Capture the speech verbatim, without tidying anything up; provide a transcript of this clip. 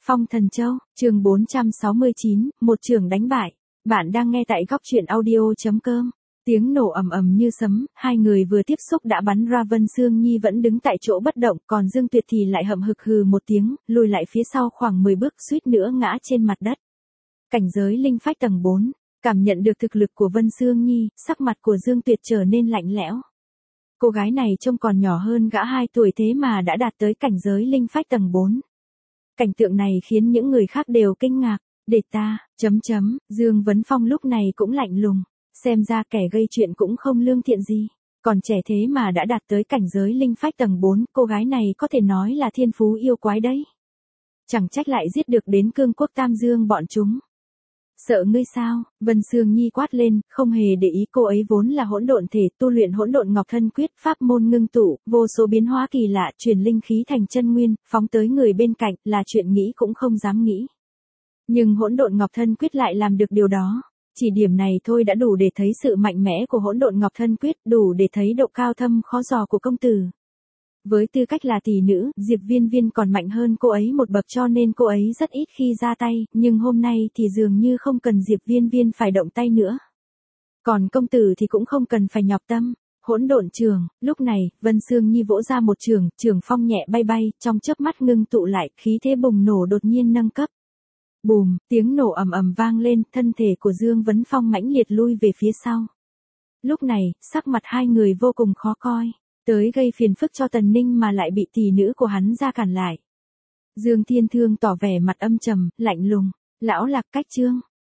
Phong Thần Châu, chương bốn trăm sáu mươi chín, một trường đánh bại. Bạn đang nghe tại góc truyện audio.com. Tiếng nổ ầm ầm như sấm, hai người vừa tiếp xúc đã bắn ra. Vân Sương Nhi vẫn đứng tại chỗ bất động, còn Dương Tuyệt thì lại hậm hực hừ một tiếng, lùi lại phía sau khoảng mười bước, suýt nữa ngã trên mặt đất. Cảnh giới linh phách tầng bốn, cảm nhận được thực lực của Vân Sương Nhi, sắc mặt của Dương Tuyệt trở nên lạnh lẽo. Cô gái này trông còn nhỏ hơn gã hai tuổi thế mà đã đạt tới cảnh giới linh phách tầng bốn. Cảnh tượng này khiến những người khác đều kinh ngạc. Để ta, chấm chấm, Dương Vấn Phong lúc này cũng lạnh lùng. Xem ra kẻ gây chuyện cũng không lương thiện gì. Còn trẻ thế mà đã đạt tới cảnh giới linh phách tầng bốn, cô gái này có thể nói là thiên phú yêu quái đấy. Chẳng trách lại giết được đến Cương Quốc Tam Dương bọn chúng. Sợ ngươi sao? Vân Sương Nhi quát lên, không hề để ý cô ấy vốn là hỗn độn thể, tu luyện hỗn độn ngọc thân quyết, pháp môn ngưng tụ, vô số biến hóa kỳ lạ, truyền linh khí thành chân nguyên, phóng tới người bên cạnh, là chuyện nghĩ cũng không dám nghĩ. Nhưng hỗn độn ngọc thân quyết lại làm được điều đó. Chỉ điểm này thôi đã đủ để thấy sự mạnh mẽ của hỗn độn ngọc thân quyết, đủ để thấy độ cao thâm khó dò của công tử. Với tư cách là tỷ nữ, Diệp Viên Viên còn mạnh hơn cô ấy một bậc, cho nên cô ấy rất ít khi ra tay, nhưng hôm nay thì dường như không cần Diệp Viên Viên phải động tay nữa. Còn công tử thì cũng không cần phải nhọc tâm. Hỗn độn trường, lúc này, Vân Sương Nhi vỗ ra một trường, trường phong nhẹ bay bay, trong chớp mắt ngưng tụ lại, khí thế bùng nổ đột nhiên nâng cấp. Bùm, tiếng nổ ầm ầm vang lên, thân thể của Dương Vấn Phong mãnh liệt lui về phía sau. Lúc này, sắc mặt hai người vô cùng khó coi. Tới gây phiền phức cho Tần Ninh mà lại bị tỷ nữ của hắn ra cản lại. Dương Thiên Thương tỏ vẻ mặt âm trầm, lạnh lùng. Lão Lạc Cách Trương,